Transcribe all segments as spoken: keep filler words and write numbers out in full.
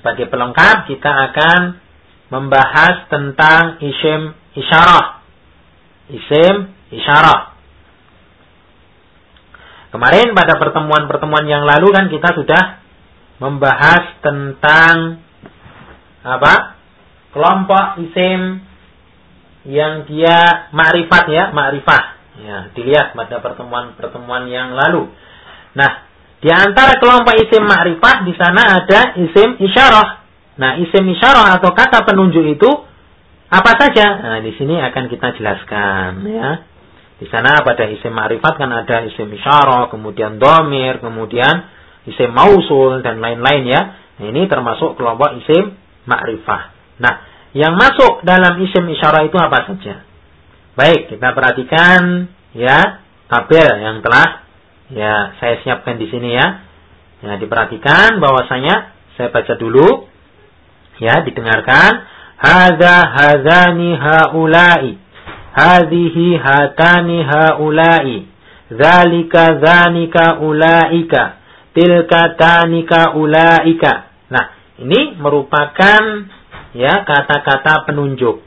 sebagai pelengkap kita akan membahas tentang isim isyarah. Isim isyarah. Kemarin pada pertemuan-pertemuan yang lalu kan kita sudah membahas tentang apa? Kelompok isim yang dia ma'rifat ya, ma'rifah. Ya, dilihat pada pertemuan-pertemuan yang lalu. Nah, di antara kelompok isim ma'rifat di sana ada isim isyarah. Nah, isim isyarah atau kata penunjuk itu apa saja? Nah, di sini akan kita jelaskan ya. Di sana pada isim ma'rifat kan ada isim isyarah, kemudian dhamir, kemudian isim mausul dan lain-lain ya. Nah, ini termasuk kelompok isim ma'rifah. Nah, yang masuk dalam isim isyarah itu apa saja? Baik, kita perhatikan ya tabel yang telah ya saya siapkan di sini ya. Ya, diperhatikan bahwasanya saya baca dulu. Ya, didengarkan. Hadza hadzani haula'i. Hadhihi hatani haula'i. Dzalika dzanika ulaika. Tilka tanika ulaika. Nah, ini merupakan ya kata-kata penunjuk.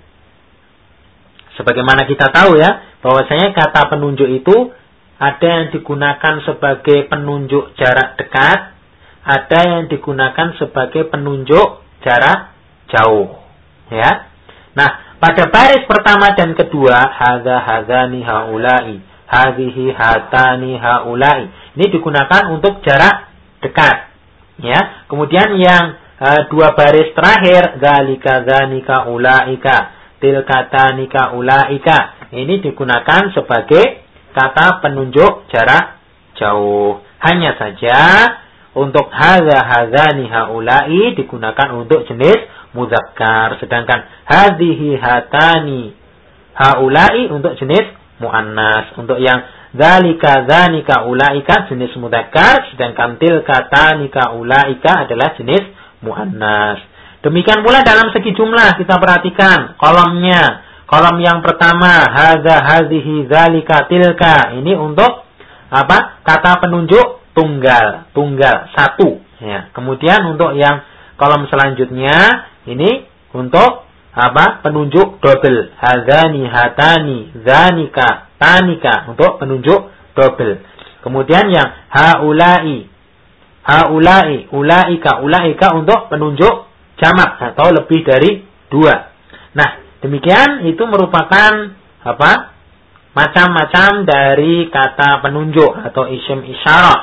Sebagaimana kita tahu ya, bahwasanya kata penunjuk itu ada yang digunakan sebagai penunjuk jarak dekat, ada yang digunakan sebagai penunjuk jarak jauh, ya. Nah, pada baris pertama dan kedua, hadza hadzani haula'i, hadhihi hatani haula'i. Ini digunakan untuk jarak dekat, ya. Kemudian yang uh, dua baris terakhir, dzalika dzanika ulaika, tilka tanika ulaika. Ini digunakan sebagai kata penunjuk jarak jauh. Hanya saja untuk hadza hadzani haula'i digunakan untuk jenis mudzakkar, sedangkan hadhihi hatani haula'i untuk jenis muannas. Untuk yang dzalika dzanika ulaika jenis mudzakkar, sedangkan tilka tanika ulaika adalah jenis muannas. Demikian pula dalam segi jumlah kita perhatikan kolomnya. Kolom yang pertama hadza hadhihi dzalika tilka, ini untuk apa? Kata penunjuk tunggal, tunggal satu ya. Kemudian untuk yang kolom selanjutnya ini untuk apa? Penunjuk double. Hadzani hatani zanika tanika untuk penunjuk double. Kemudian yang haulai haulai ulaika ulaika untuk penunjuk jamak atau lebih dari dua. Nah, demikian itu merupakan apa? Macam-macam dari kata penunjuk atau isim isyarah.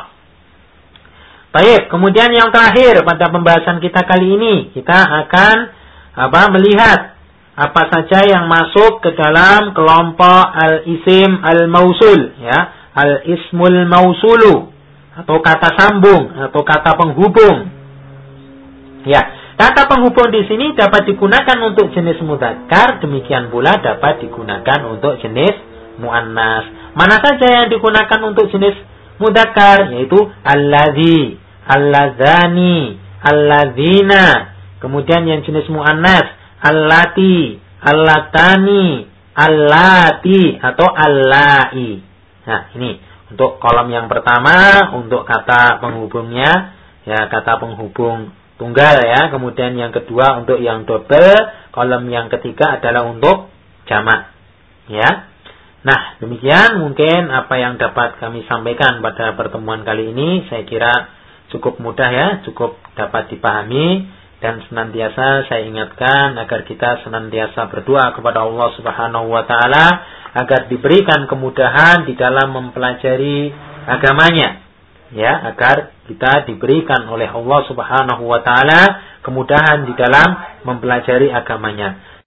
Baik, kemudian yang terakhir pada pembahasan kita kali ini, kita akan apa melihat apa saja yang masuk ke dalam kelompok al-isim al-mausul ya, al-ismul mausulu atau kata sambung atau kata penghubung. Ya, kata penghubung di sini dapat digunakan untuk jenis mudzakkar, demikian pula dapat digunakan untuk jenis muannas. Mana saja yang digunakan untuk jenis mudzakkar yaitu alladzi, alladzani, alladzina. Kemudian yang jenis muannas allati, allatani, allati atau allai. Nah, ini untuk kolom yang pertama untuk kata penghubungnya ya, kata penghubung tunggal ya. Kemudian yang kedua untuk yang double, kolom yang ketiga adalah untuk jamak. Ya. Nah, demikian mungkin apa yang dapat kami sampaikan pada pertemuan kali ini. Saya kira cukup mudah ya, cukup dapat dipahami, dan senantiasa saya ingatkan agar kita senantiasa berdoa kepada Allah Subhanahu wa taala agar diberikan kemudahan di dalam mempelajari agamanya. Ya, agar kita diberikan oleh Allah Subhanahu wa taala kemudahan di dalam mempelajari agamanya.